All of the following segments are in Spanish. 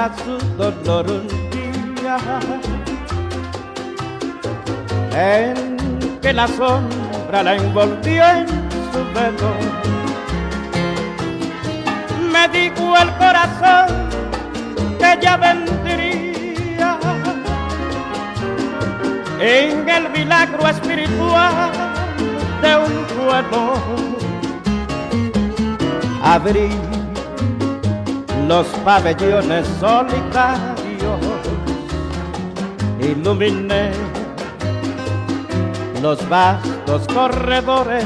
expresa su dolor un día en que la sombra la envolvió en su velo. Me dijo el corazón que ya vendría en el milagro espiritual de un vuelo. Abrí los pabellones solitarios, iluminé los vastos corredores,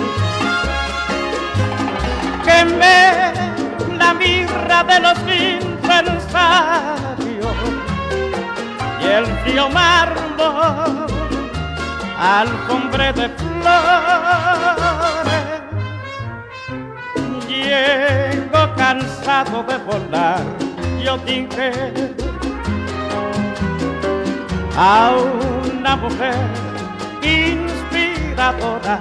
quemé la mirra de los incensarios y el frío mármol alfombré de flores. Llego cansado de volar, yo dije a una mujer inspiradora,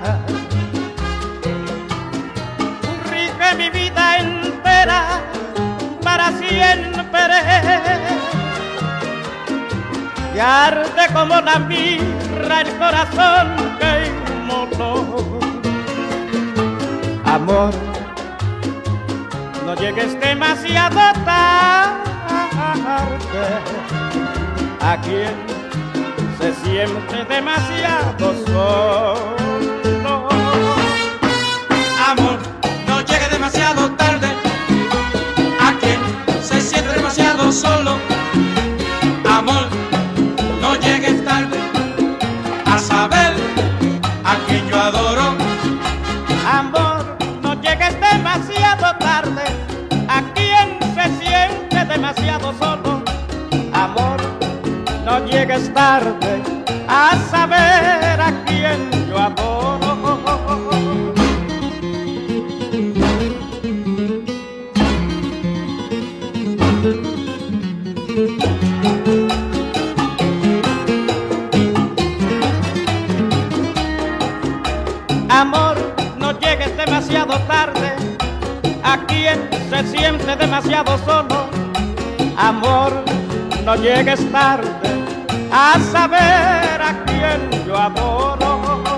rige mi vida entera para siempre, y arde como la mirra el corazón que inmoló. Amor, no llegues demasiado tarde a quien se siente demasiado solo. Amor, no llegue demasiado tarde a quien se siente demasiado solo. Amor, no llegues tarde a saber a quien yo adoro. Amor, no llegues demasiado tarde a quien se siente demasiado solo. Amor, no llegues tarde a saber a quién yo adoro. Amor, no llegues demasiado tarde a quien se siente demasiado solo. Amor, no llegues tarde a saber a quién yo adoro.